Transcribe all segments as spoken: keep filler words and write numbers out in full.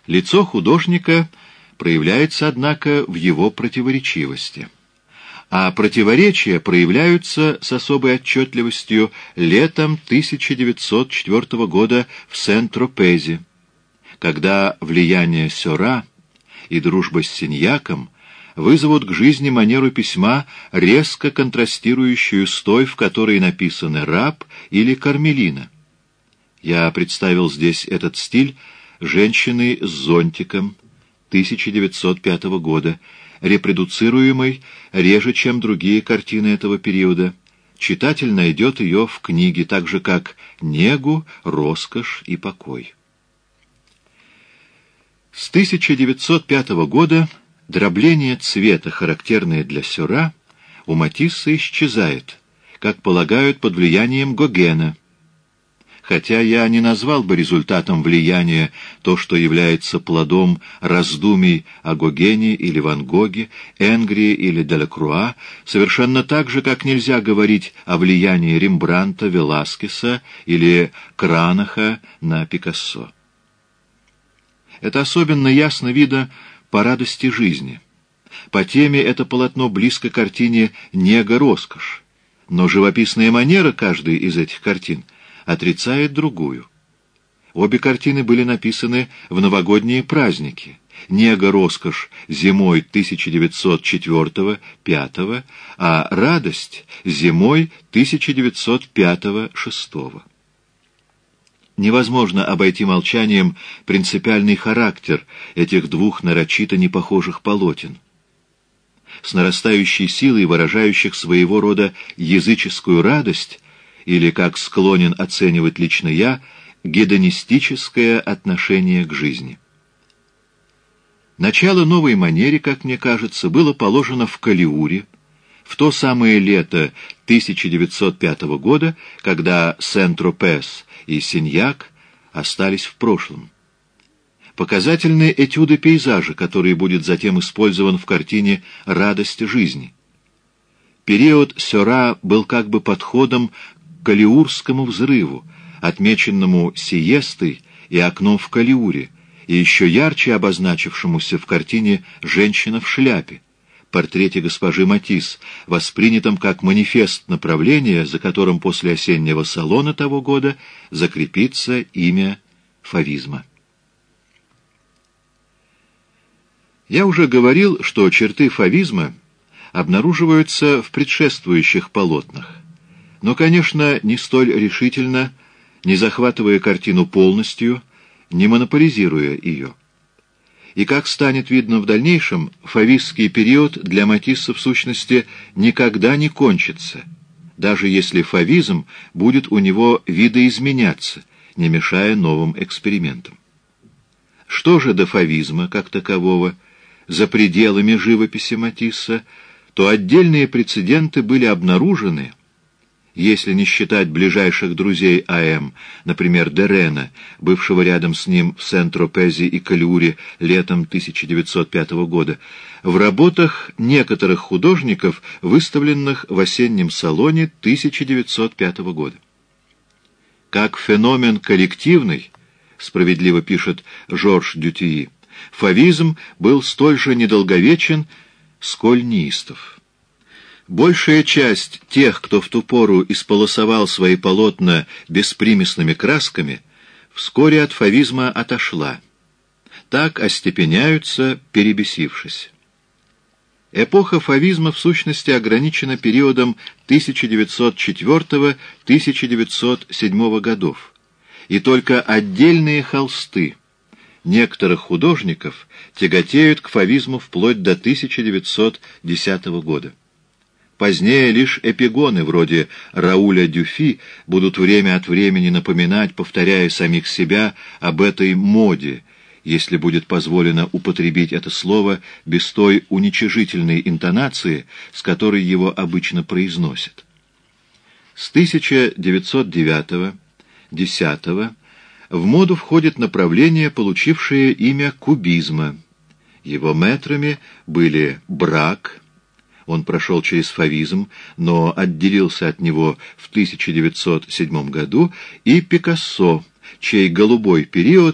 Лицо художника проявляется, однако, в его противоречивости. А противоречия проявляются с особой отчетливостью летом тысяча девятьсот четвёртого года в Сент-Тропезе, когда влияние Сёра и дружба с Синьяком вызовут к жизни манеру письма, резко контрастирующую с той, в которой написаны «Раб» или «Кармелина». Я представил здесь этот стиль женщины с зонтиком тысяча девятьсот пятого года, репродуцируемой реже, чем другие картины этого периода. Читатель найдет ее в книге, так же как «Негу», «Роскошь» и «Покой». С тысяча девятьсот пятого года дробление цвета, характерное для Сёра, у Матисса исчезает, как полагают, под влиянием Гогена. Хотя я не назвал бы результатом влияния то, что является плодом раздумий о Гогене или Ван Гоге, Энгри или Делакруа, совершенно так же, как нельзя говорить о влиянии Рембрандта, Веласкеса или Кранаха на Пикассо. Это особенно ясно видно по радости жизни. По теме это полотно близко к картине «Нега, роскошь», но живописная манера каждой из этих картин отрицает другую. Обе картины были написаны в новогодние праздники. «Нега, роскошь» зимой тысяча девятьсот четвёртого — пятого, а «Радость» зимой тысяча девятьсот пятого — шестого. Невозможно обойти молчанием принципиальный характер этих двух нарочито непохожих полотен, с нарастающей силой выражающих своего рода языческую радость, или, как склонен оценивать лично я, гедонистическое отношение к жизни. Начало новой манере, как мне кажется, было положено в Калиуре, в то самое лето тысяча девятьсот пятого года, когда Сент-Тропез и Синьяк остались в прошлом. Показательны этюды пейзажа, который будет затем использован в картине «Радость жизни». Период Сёра был как бы подходом к Калиурскому взрыву, отмеченному сиестой и окном в Калиуре, и еще ярче обозначившемуся в картине «Женщина в шляпе», портрете госпожи Матисс, воспринятом как манифест направления, за которым после осеннего салона того года закрепится имя фавизма. Я уже говорил, что черты фавизма обнаруживаются в предшествующих полотнах, но, конечно, не столь решительно, не захватывая картину полностью, не монополизируя ее. И, как станет видно в дальнейшем, фавистский период для Матисса в сущности никогда не кончится, даже если фавизм будет у него видоизменяться, не мешая новым экспериментам. Что же до фавизма, как такового, за пределами живописи Матисса, то отдельные прецеденты были обнаружены, если не считать ближайших друзей А.М., например, Дерена, бывшего рядом с ним в Сент-Тропезе и Калиуре летом тысяча девятьсот пятого года, в работах некоторых художников, выставленных в осеннем салоне тысяча девятьсот пятого года. Как феномен коллективный, справедливо пишет Жорж Дютюи, фавизм был столь же недолговечен, сколь неистов. Большая часть тех, кто в ту пору исполосовал свои полотна беспримесными красками, вскоре от фавизма отошла. Так остепеняются, перебесившись. Эпоха фавизма в сущности ограничена периодом тысяча девятьсот четвёртого — тысяча девятьсот седьмого годов, и только отдельные холсты некоторых художников тяготеют к фавизму вплоть до тысяча девятьсот десятого года. Позднее лишь эпигоны вроде Рауля Дюфи будут время от времени напоминать, повторяя самих себя, об этой моде, если будет позволено употребить это слово без той уничижительной интонации, с которой его обычно произносят. С тысяча девятьсот девятого — десятого в моду входит направление, получившее имя кубизма. Его мэтрами были Брак, он прошел через фавизм, но отделился от него в тысяча девятьсот седьмом году, и Пикассо, чей голубой период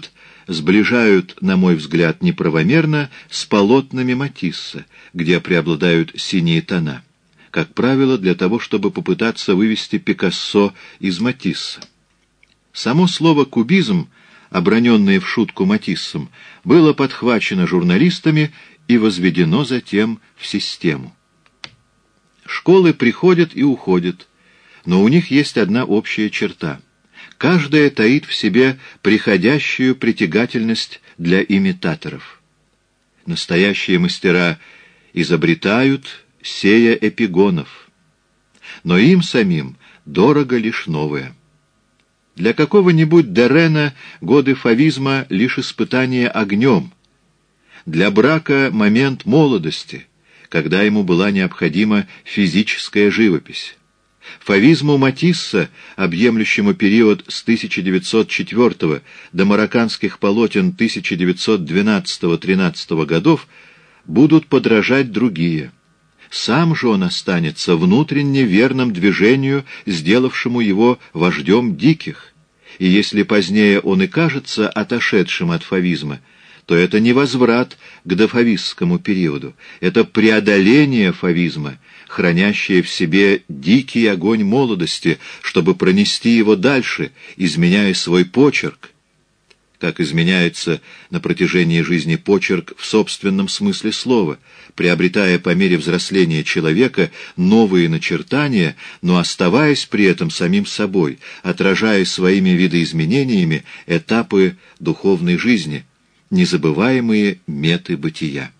сближают, на мой взгляд, неправомерно с полотнами Матисса, где преобладают синие тона, как правило, для того, чтобы попытаться вывести Пикассо из Матисса. Само слово «кубизм», оброненное в шутку Матиссом, было подхвачено журналистами и возведено затем в систему. Школы приходят и уходят, но у них есть одна общая черта. Каждая таит в себе приходящую притягательность для имитаторов. Настоящие мастера изобретают, сея эпигонов, но им самим дорого лишь новое. Для какого-нибудь Дерена годы фавизма — лишь испытание огнем, для Брака — момент молодости, когда ему была необходима физическая живопись. Фавизму Матисса, объемлющему период с тысяча девятьсот четвёртого до марокканских полотен тысяча девятьсот двенадцатого-тринадцатого годов, будут подражать другие. Сам же он останется внутренне верным движению, сделавшему его вождем диких. И если позднее он и кажется отошедшим от фавизма, то это не возврат к дофавистскому периоду, это преодоление фавизма, хранящее в себе дикий огонь молодости, чтобы пронести его дальше, изменяя свой почерк, как изменяется на протяжении жизни почерк в собственном смысле слова, приобретая по мере взросления человека новые начертания, но оставаясь при этом самим собой, отражая своими видоизменениями этапы духовной жизни, незабываемые меты бытия.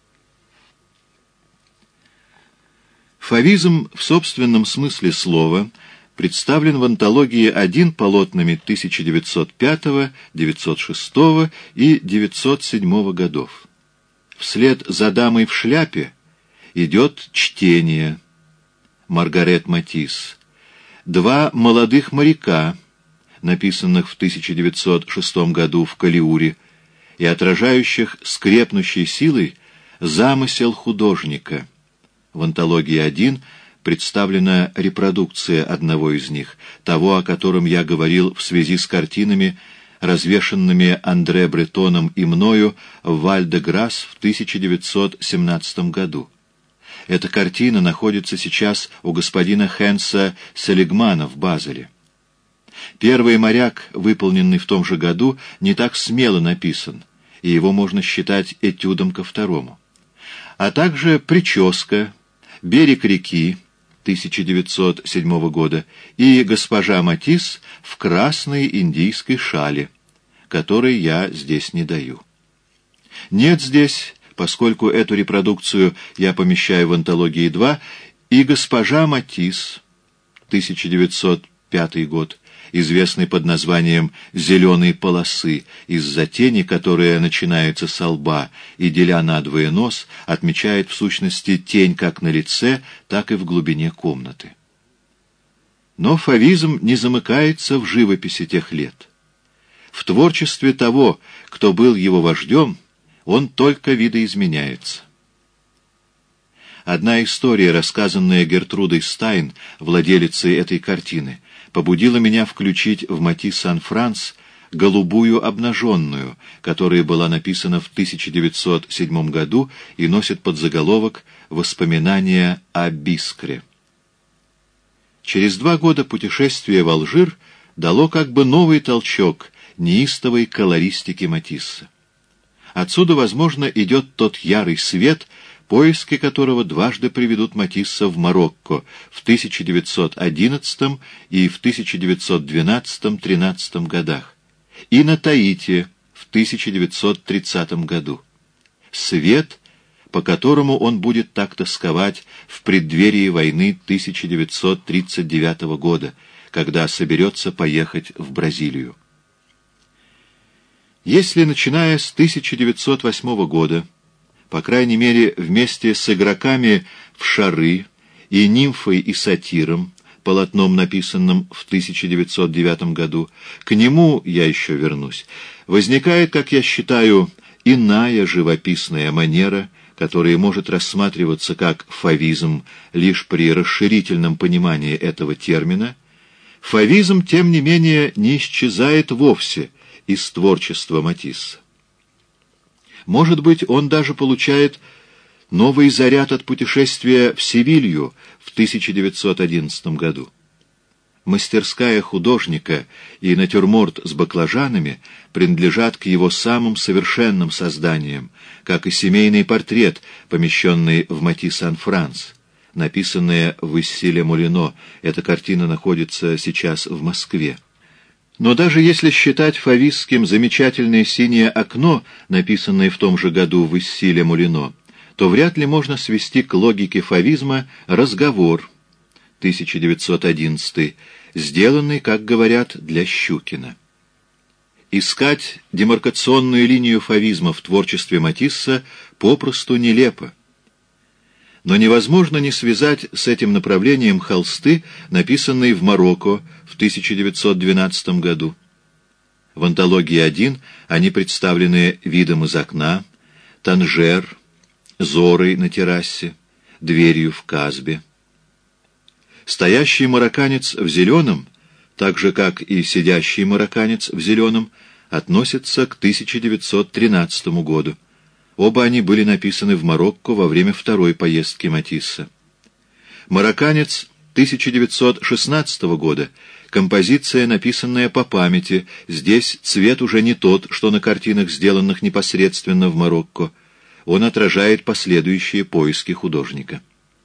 Фавизм в собственном смысле слова представлен в антологии один полотнами тысяча девятьсот пятого, девятьсот шестого и девятьсот седьмого годов. Вслед за «Дамой в шляпе» идет «Чтение» Маргарет Матисс, «Два молодых моряка», написанных в тысяча девятьсот шестом году в Калиуре, и отражающих с крепнущей силой замысел художника. В антологии один представлена репродукция одного из них, того, о котором я говорил в связи с картинами, развешанными Андре Бретоном и мною в Валь-де-Грасс в тысяча девятьсот семнадцатом году. Эта картина находится сейчас у господина Хенса Селигмана в Базеле. Первый моряк, выполненный в том же году, не так смело написан, и его можно считать этюдом ко второму. А также «Прическа», «Берег реки» тысяча девятьсот седьмого года и «Госпожа Матисс в красной индийской шале», которой я здесь не даю. Нет здесь, поскольку эту репродукцию я помещаю в антологии два, и «Госпожа Матисс» тысяча девятьсот пятый год, известный под названием «Зеленой полосы», из-за тени, которая начинается со лба и, деля надвое нос, отмечает в сущности тень как на лице, так и в глубине комнаты. Но фавизм не замыкается в живописи тех лет. В творчестве того, кто был его вождем, он только видоизменяется. Одна история, рассказанная Гертрудой Стайн, владелицей этой картины, побудила меня включить в Матисс Сан-Франс «Голубую обнаженную», которая была написана в тысяча девятьсот седьмом году и носит подзаголовок «Воспоминания о Бискре». Через два года путешествие в Алжир дало как бы новый толчок неистовой колористике Матисса. Отсюда, возможно, идет тот ярый свет, поиски которого дважды приведут Матисса в Марокко в тысяча девятьсот одиннадцатом и в тысяча девятьсот двенадцатом-тринадцатом годах, и на Таити в тысяча девятьсот тридцатом году. Свет, по которому он будет так тосковать в преддверии войны тысяча девятьсот тридцать девятого года, когда соберется поехать в Бразилию. Если, начиная с тысяча девятьсот восьмого года, по крайней мере, вместе с игроками в шары и нимфой и сатиром, полотном, написанным в тысяча девятьсот девятом году, к нему я еще вернусь, возникает, как я считаю, иная живописная манера, которая может рассматриваться как фавизм лишь при расширительном понимании этого термина. Фавизм, тем не менее, не исчезает вовсе из творчества Матисса. Может быть, он даже получает новый заряд от путешествия в Севилью в тысяча девятьсот одиннадцатом году. Мастерская художника и натюрморт с баклажанами принадлежат к его самым совершенным созданиям, как и семейный портрет, помещенный в Матисс-ан-Франс, написанная в Issy-les-Moulineaux. Эта картина находится сейчас в Москве. Но даже если считать фавистским замечательное синее окно, написанное в том же году в Issy-les-Moulineaux, то вряд ли можно свести к логике фавизма «Разговор» тысяча девятьсот одиннадцатый, сделанный, как говорят, для Щукина. Искать демаркационную линию фавизма в творчестве Матисса попросту нелепо. Но невозможно не связать с этим направлением холсты, написанные в Марокко в тысяча девятьсот двенадцатом году. В антологии один они представлены видом из окна, Танжер, зорой на террасе, дверью в Казбе. Стоящий марокканец в зеленом, так же, как и сидящий марокканец в зеленом, относятся к тысяча девятьсот тринадцатому году. Оба они были написаны в Марокко во время второй поездки Матисса. Марокканец тысяча девятьсот шестнадцатого года, композиция, написанная по памяти, здесь цвет уже не тот, что на картинах, сделанных непосредственно в Марокко. Он отражает последующие поиски художника.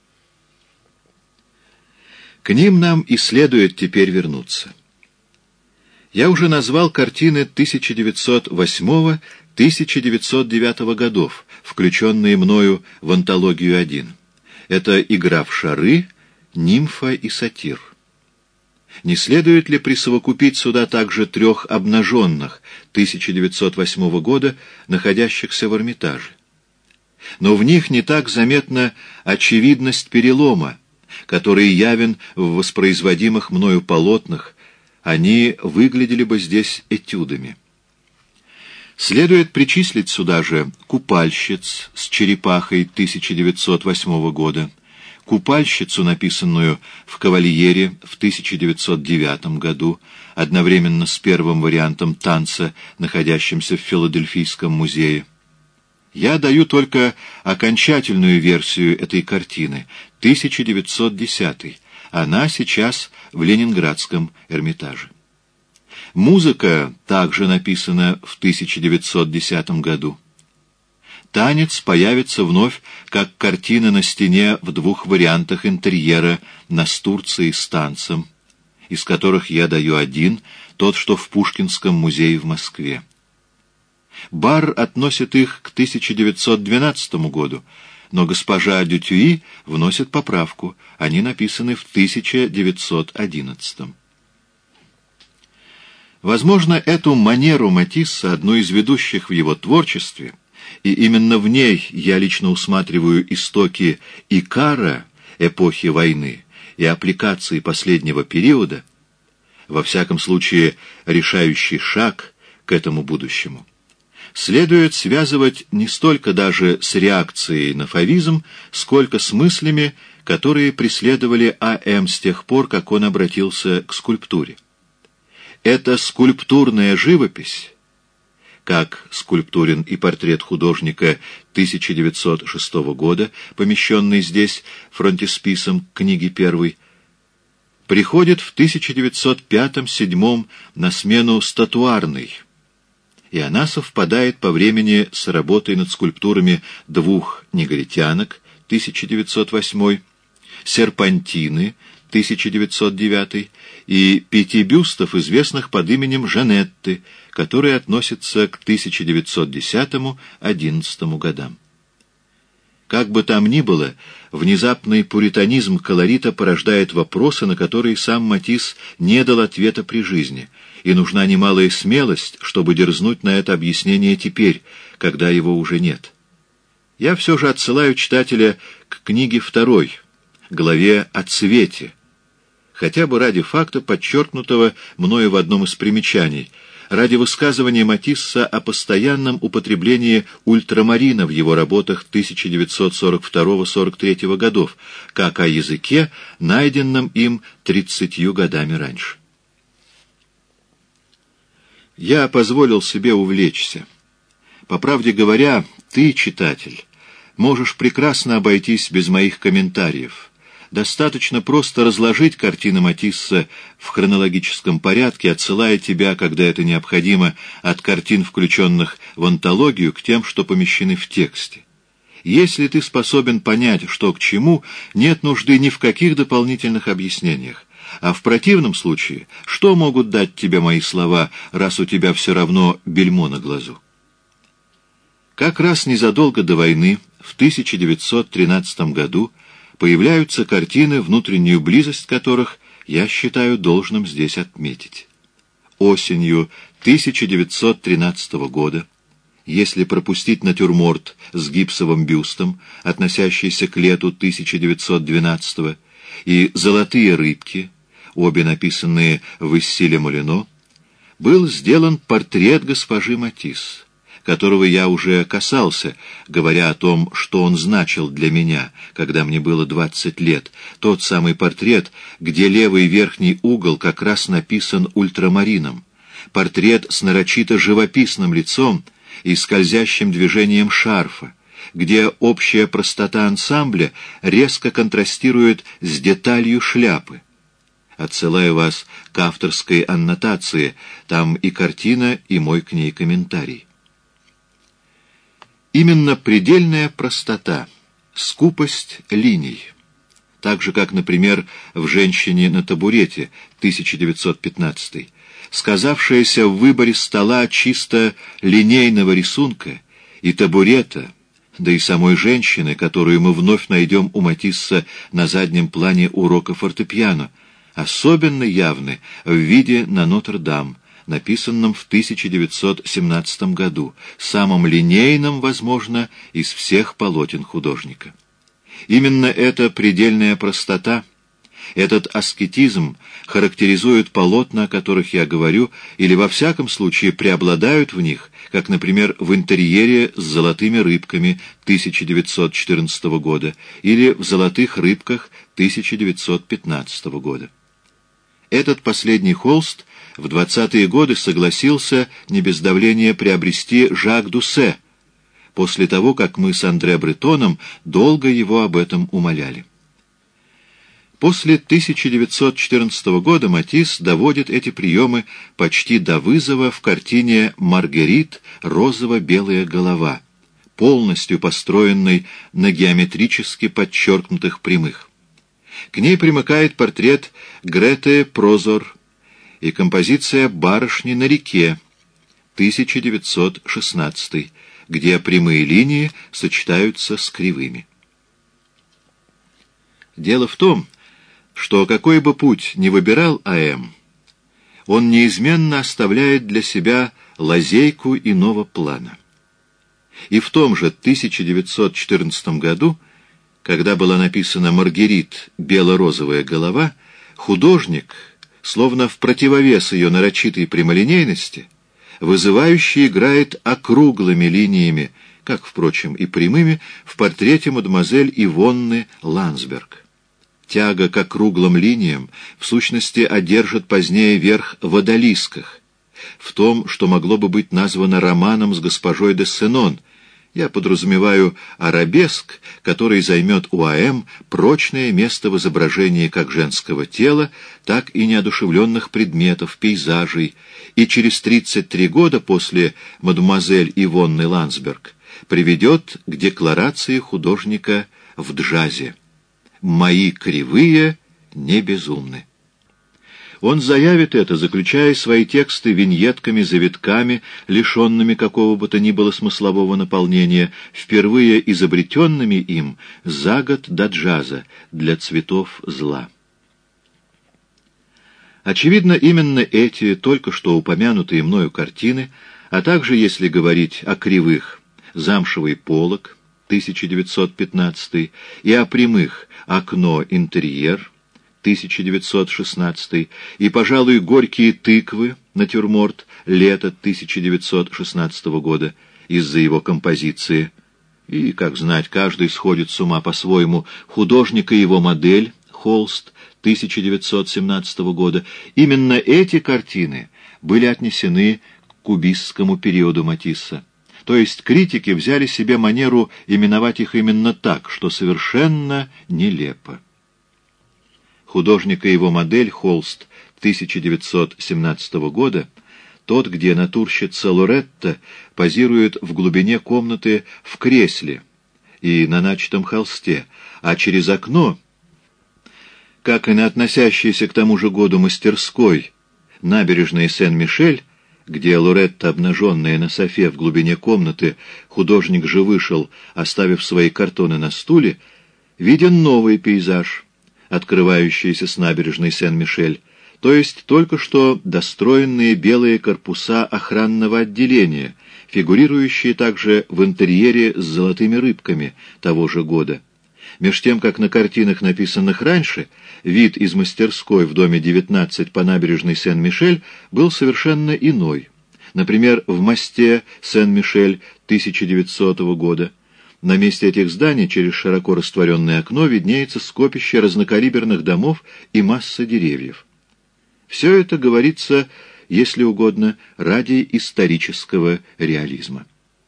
К ним нам и следует теперь вернуться. Я уже назвал картины тысяча девятьсот восьмого — тысяча девятьсот девятого годов, включенные мною в антологию один. Это «Игра в шары», «Нимфа» и «Сатир». Не следует ли присовокупить сюда также трех обнаженных тысяча девятьсот восьмого года, находящихся в Эрмитаже? Но в них не так заметна очевидность перелома, который явен в воспроизводимых мною полотнах, они выглядели бы здесь этюдами. Следует причислить сюда же «Купальщиц» с черепахой тысяча девятьсот восьмого года, «Купальщицу», написанную в «Кавальере» в тысяча девятьсот девятом году, одновременно с первым вариантом танца, находящимся в Филадельфийском музее. Я даю только окончательную версию этой картины, тысяча девятьсот десятый. Она сейчас в Ленинградском Эрмитаже. Музыка также написана в тысяча девятьсот десятом году. Танец появится вновь как картина на стене в двух вариантах интерьера «Настурции с танцем», из которых я даю один, тот, что в Пушкинском музее в Москве. Бар относит их к тысяча девятьсот двенадцатому году, но госпожа Дютюи вносит поправку, они написаны в тысяча девятьсот одиннадцатом. Возможно, эту манеру Матисса, одну из ведущих в его творчестве, и именно в ней я лично усматриваю истоки Икара эпохи войны и аппликации последнего периода, во всяком случае решающий шаг к этому будущему, следует связывать не столько даже с реакцией на фавизм, сколько с мыслями, которые преследовали А М с тех пор, как он обратился к скульптуре. Эта скульптурная живопись, как скульптурен и портрет художника тысяча девятьсот шестого года, помещенный здесь фронтисписом книги первой, приходит в тысяча девятьсот пятом-седьмом на смену статуарной, и она совпадает по времени с работой над скульптурами двух негритянок, тысяча девятьсот восьмой, серпантины, тысяча девятьсот девятый, и пяти бюстов, известных под именем Жанетты, которые относятся к тысяча девятьсот десятому-одиннадцатому годам. Как бы там ни было, внезапный пуританизм колорита порождает вопросы, на которые сам Матисс не дал ответа при жизни, и нужна немалая смелость, чтобы дерзнуть на это объяснение теперь, когда его уже нет. Я все же отсылаю читателя к книге второй, главе о цвете, хотя бы ради факта, подчеркнутого мною в одном из примечаний, ради высказывания Матисса о постоянном употреблении ультрамарина в его работах тысяча девятьсот сорок второго — сорок третьего годов, как о языке, найденном им тридцатью годами раньше. Я позволил себе увлечься. По правде говоря, ты, читатель, можешь прекрасно обойтись без моих комментариев. Достаточно просто разложить картины Матисса в хронологическом порядке, отсылая тебя, когда это необходимо, от картин, включенных в антологию, к тем, что помещены в тексте. Если ты способен понять, что к чему, нет нужды ни в каких дополнительных объяснениях. А в противном случае, что могут дать тебе мои слова, раз у тебя все равно бельмо на глазу? Как раз незадолго до войны, в тысяча девятьсот тринадцатом году, появляются картины, внутреннюю близость которых я считаю должным здесь отметить. Осенью тысяча девятьсот тринадцатого года, если пропустить натюрморт с гипсовым бюстом, относящийся к лету тысяча девятьсот двенадцатого, и «Золотые рыбки», обе написанные в Issile Molino, был сделан портрет госпожи Матисс, которого я уже касался, говоря о том, что он значил для меня, когда мне было двадцать лет, тот самый портрет, где левый верхний угол как раз написан ультрамарином, портрет с нарочито живописным лицом и скользящим движением шарфа, где общая простота ансамбля резко контрастирует с деталью шляпы. Отсылаю вас к авторской аннотации, там и картина, и мой к ней комментарий. Именно предельная простота, скупость линий, так же, как, например, в «Женщине на табурете» тысяча девятьсот пятнадцатый, сказавшаяся в выборе стола чисто линейного рисунка и табурета, да и самой женщины, которую мы вновь найдем у Матисса на заднем плане урока фортепиано, особенно явны в виде на Нотр-Дам, написанном в тысяча девятьсот семнадцатом году, самым линейным, возможно, из всех полотен художника. Именно эта предельная простота, этот аскетизм характеризуют полотна, о которых я говорю, или во всяком случае преобладают в них, как, например, в интерьере с «Золотыми рыбками» тысяча девятьсот четырнадцатого года или в «Золотых рыбках» тысяча девятьсот пятнадцатого года. Этот последний холст в двадцатые годы согласился не без давления приобрести Жак Дуссе, после того, как мы с Андре Бретоном долго его об этом умоляли. После тысяча девятьсот четырнадцатого года Матисс доводит эти приемы почти до вызова в картине «Маргерит. Розово-белая голова», полностью построенной на геометрически подчеркнутых прямых. К ней примыкает портрет Греты Прозор и композиция «Барышни на реке» тысяча девятьсот шестнадцатый, где прямые линии сочетаются с кривыми. Дело в том, что какой бы путь ни выбирал А.М., он неизменно оставляет для себя лазейку иного плана. И в том же тысяча девятьсот четырнадцатом году, когда была написана «Маргерит. Бело-розовая голова», художник, словно в противовес ее нарочитой прямолинейности, вызывающе играет округлыми линиями, как, впрочем, и прямыми, в портрете мадемуазель Ивонны Ландсберг. Тяга к округлым линиям, в сущности, одержит позднее верх в одалисках, в том, что могло бы быть названо романом с госпожой де Сенон. Я подразумеваю арабеск, который займет у А.М. прочное место в изображении как женского тела, так и неодушевленных предметов, пейзажей, и через тридцать три года после мадемуазель Ивонны Ландсберг приведет к декларации художника в джазе: «Мои кривые не безумны». Он заявит это, заключая свои тексты виньетками, завитками, лишенными какого бы то ни было смыслового наполнения, впервые изобретенными им за год до джаза для цветов зла. Очевидно, именно эти только что упомянутые мною картины, а также, если говорить о кривых, «Замшевый полог» тысяча девятьсот пятнадцатый и о прямых «Окно интерьер» тысяча девятьсот шестнадцатый и, пожалуй, «Горькие тыквы» натюрморт лето тысяча девятьсот шестнадцатого года из-за его композиции. И, как знать, каждый сходит с ума по-своему. Художник и его модель холст тысяча девятьсот семнадцатого года. Именно эти картины были отнесены кубистскому периоду Матисса. То есть критики взяли себе манеру именовать их именно так, что совершенно нелепо. Художник и его модель, холст тысяча девятьсот семнадцатого года, тот, где натурщица Лоретта позирует в глубине комнаты в кресле и на начатом холсте, а через окно, как и на относящейся к тому же году мастерской набережной Сен-Мишель, где Лоретта, обнаженная на софе в глубине комнаты, художник же вышел, оставив свои картоны на стуле, виден новый пейзаж, открывающийся с набережной Сен-Мишель, то есть только что достроенные белые корпуса охранного отделения, фигурирующие также в интерьере с золотыми рыбками того же года. Меж тем, как на картинах, написанных раньше, вид из мастерской в доме девятнадцать по набережной Сен-Мишель был совершенно иной. Например, в мосте Сен-Мишель тысяча девятисотого года. На месте этих зданий через широко растворенное окно виднеется скопище разнокалиберных домов и масса деревьев. Все это говорится, если угодно, ради исторического реализма.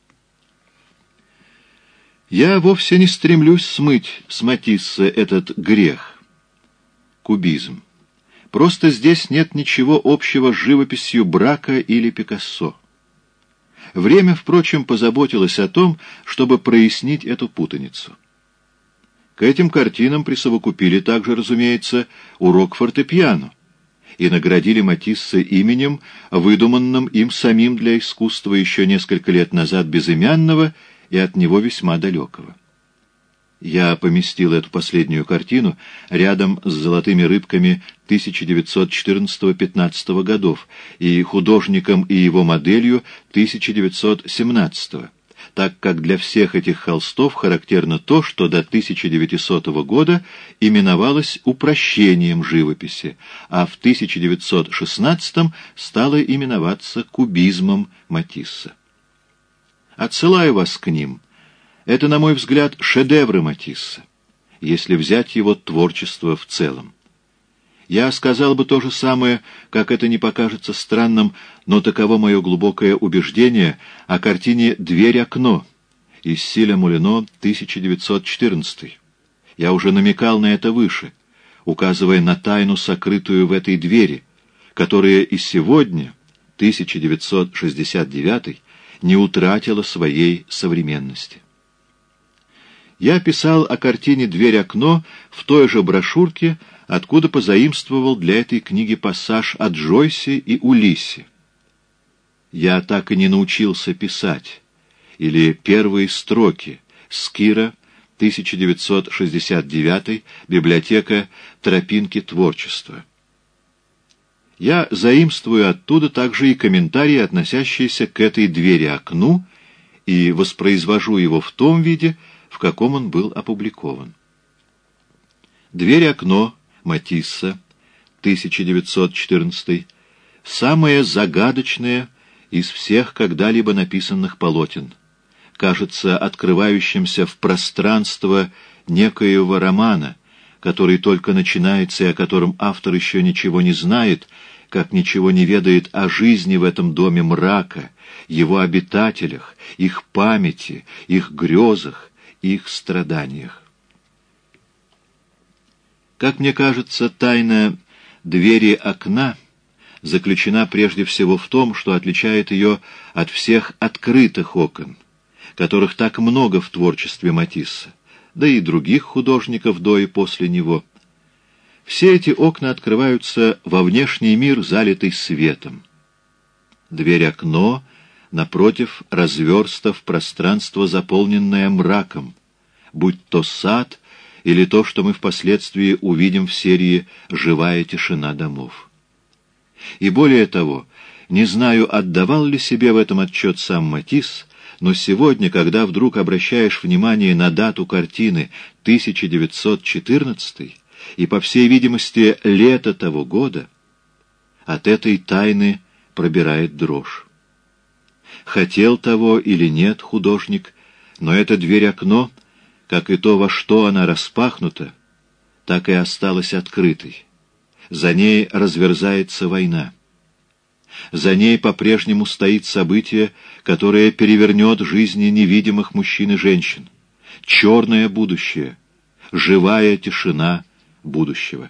Я вовсе не стремлюсь смыть с Матисса этот грех, кубизм. Просто здесь нет ничего общего с живописью Брака или Пикассо. Время, впрочем, позаботилось о том, чтобы прояснить эту путаницу. К этим картинам присовокупили также, разумеется, урок фортепиано и наградили Матисса именем, выдуманным им самим для искусства еще несколько лет назад безымянного и от него весьма далекого. Я поместил эту последнюю картину рядом с «Золотыми рыбками» тысяча девятьсот четырнадцатого-пятнадцатого годов и художником и его моделью тысяча девятьсот семнадцатого, так как для всех этих холстов характерно то, что до тысяча девятисотого года именовалось упрощением живописи, а в тысяча девятьсот шестнадцатом стало именоваться кубизмом Матисса. Отсылаю вас к ним. Это, на мой взгляд, шедевры Матисса, если взять его творчество в целом. Я сказал бы то же самое, как это не покажется странным, но таково мое глубокое убеждение о картине «Дверь-окно» из Силя Мулино тысяча девятьсот четырнадцатый. Я уже намекал на это выше, указывая на тайну, сокрытую в этой двери, которая и сегодня, тысяча девятьсот шестьдесят девятый, не утратила своей современности. Я писал о картине «Дверь-окно» в той же брошюрке, откуда позаимствовал для этой книги пассаж о Джойсе и Улиссе. Я так и не научился писать, или первые строки Скира, тысяча девятьсот шестьдесят девятый, библиотека «Тропинки творчества». Я заимствую оттуда также и комментарии, относящиеся к этой двери-окну, и воспроизвожу его в том виде, в каком он был опубликован. «Дверь-окно» Матисса, тысяча девятьсот четырнадцатый, самое загадочное из всех когда-либо написанных полотен, кажется открывающимся в пространство некоего романа, который только начинается и о котором автор еще ничего не знает, как ничего не ведает о жизни в этом доме мрака, его обитателях, их памяти, их грезах, их страданиях. Как мне кажется, тайна двери окна заключена прежде всего в том, что отличает ее от всех открытых окон, которых так много в творчестве Матисса, да и других художников до и после него. Все эти окна открываются во внешний мир, залитый светом. Дверь-окно, напротив, разверста в пространство, заполненное мраком, будь то сад или то, что мы впоследствии увидим в серии «Живая тишина домов». И более того, не знаю, отдавал ли себе в этом отчет сам Матисс, но сегодня, когда вдруг обращаешь внимание на дату картины тысяча девятьсот четырнадцатый и, по всей видимости, лето того года, от этой тайны пробирает дрожь. Хотел того или нет художник, но эта дверь-окно, как и то, во что она распахнута, так и осталась открытой. За ней разверзается война. За ней по-прежнему стоит событие, которое перевернет жизни невидимых мужчин и женщин. Черное будущее, живая тишина будущего.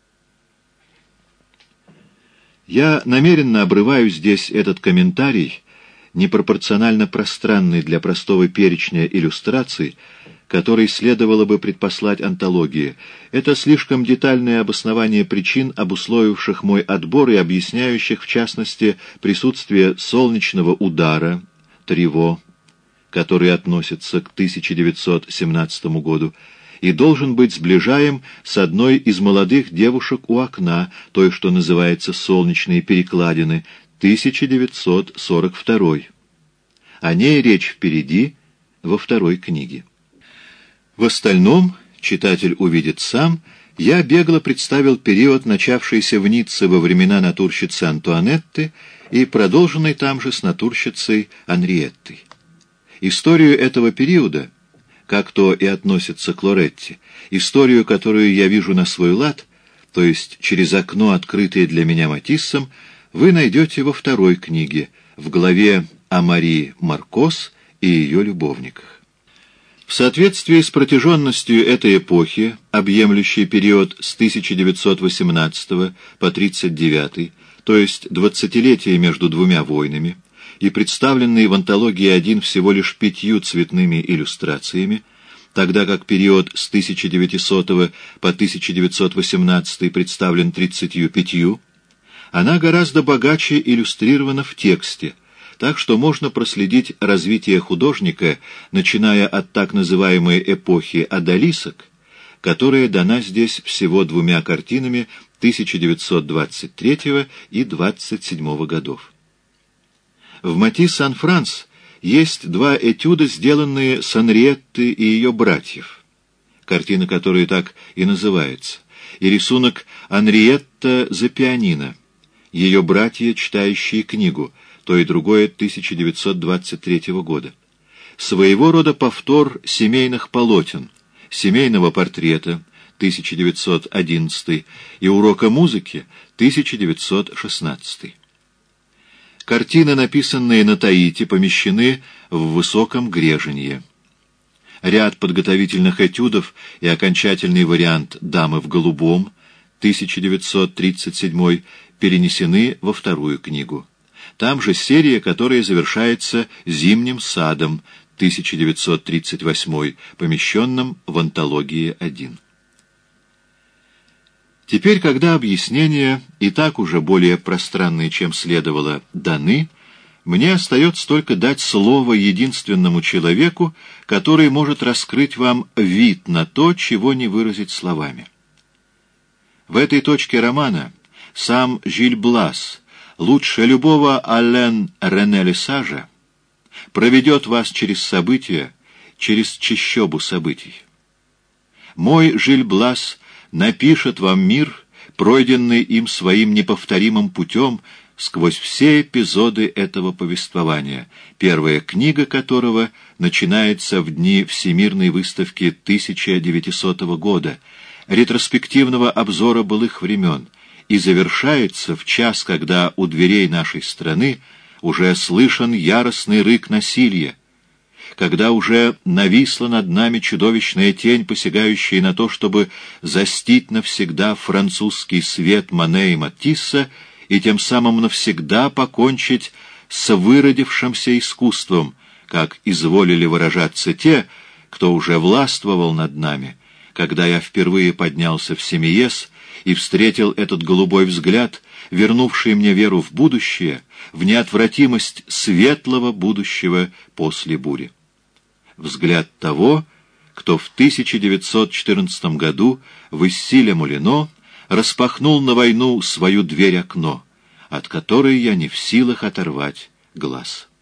Я намеренно обрываю здесь этот комментарий, непропорционально пространный для простого перечня иллюстраций, который следовало бы предпослать антологии. Это слишком детальное обоснование причин, обусловивших мой отбор и объясняющих, в частности, присутствие солнечного удара, триво, который относится к тысяча девятьсот семнадцатому году, и должен быть сближаем с одной из молодых девушек у окна, той, что называется «Солнечные перекладины», тысяча девятьсот сорок второй. О ней речь впереди, во второй книге. В остальном, читатель увидит сам, я бегло представил период, начавшийся в Ницце во времена натурщицы Антуанетты и продолженный там же с натурщицей Анриеттой. Историю этого периода, как то и относится к Лоретти, историю, которую я вижу на свой лад, то есть через окно, открытое для меня Матиссом, вы найдете во второй книге, в главе о Марии Маркос и ее любовниках. В соответствии с протяженностью этой эпохи, объемлющей период с тысяча девятьсот восемнадцатого по тридцать девятый, то есть двадцатилетие между двумя войнами, и представленный в антологии один всего лишь пятью цветными иллюстрациями, тогда как период с тысяча девятисотого по тысяча девятьсот восемнадцатый представлен тридцатью пятью, она гораздо богаче иллюстрирована в тексте, так что можно проследить развитие художника, начиная от так называемой эпохи одолисок, которая дана здесь всего двумя картинами тысяча девятьсот двадцать третьего и двадцать седьмого годов. В Матисс Сан-Франс есть два этюда, сделанные с Анриеттой и ее братьев, картина которой так и называется, и рисунок «Анриетта за пианино», ее братья, читающие книгу, то и другое тысяча девятьсот двадцать третьего года. Своего рода повтор семейных полотен, семейного портрета тысяча девятьсот одиннадцатый и урока музыки тысяча девятьсот шестнадцатый. Картины, написанные на Таити, помещены в высоком Греженье. Ряд подготовительных этюдов и окончательный вариант «Дамы в голубом» тысяча девятьсот тридцать седьмой перенесены во вторую книгу. Там же серия, которая завершается «Зимним садом» тысяча девятьсот тридцать восьмой, помещенным в антологии один. Теперь, когда объяснения, и так уже более пространные, чем следовало, даны, мне остается только дать слово единственному человеку, который может раскрыть вам вид на то, чего не выразить словами. В этой точке романа сам Жиль Блас, лучше любого Аллен Рене Лесажа, проведет вас через события, через чащобу событий. Мой Жиль Блас напишет вам мир, пройденный им своим неповторимым путем сквозь все эпизоды этого повествования, первая книга которого начинается в дни Всемирной выставки тысяча девятисотого года, ретроспективного обзора былых времен, и завершается в час, когда у дверей нашей страны уже слышен яростный рык насилия, когда уже нависла над нами чудовищная тень, посягающая на то, чтобы застить навсегда французский свет Мане и Матисса и тем самым навсегда покончить с выродившимся искусством, как изволили выражаться те, кто уже властвовал над нами, когда я впервые поднялся в Семиез и встретил этот голубой взгляд, вернувший мне веру в будущее, в неотвратимость светлого будущего после бури. Взгляд того, кто в тысяча девятьсот четырнадцатом году в Issy-les-Moulineaux распахнул на войну свою дверь-окно, от которой я не в силах оторвать глаз.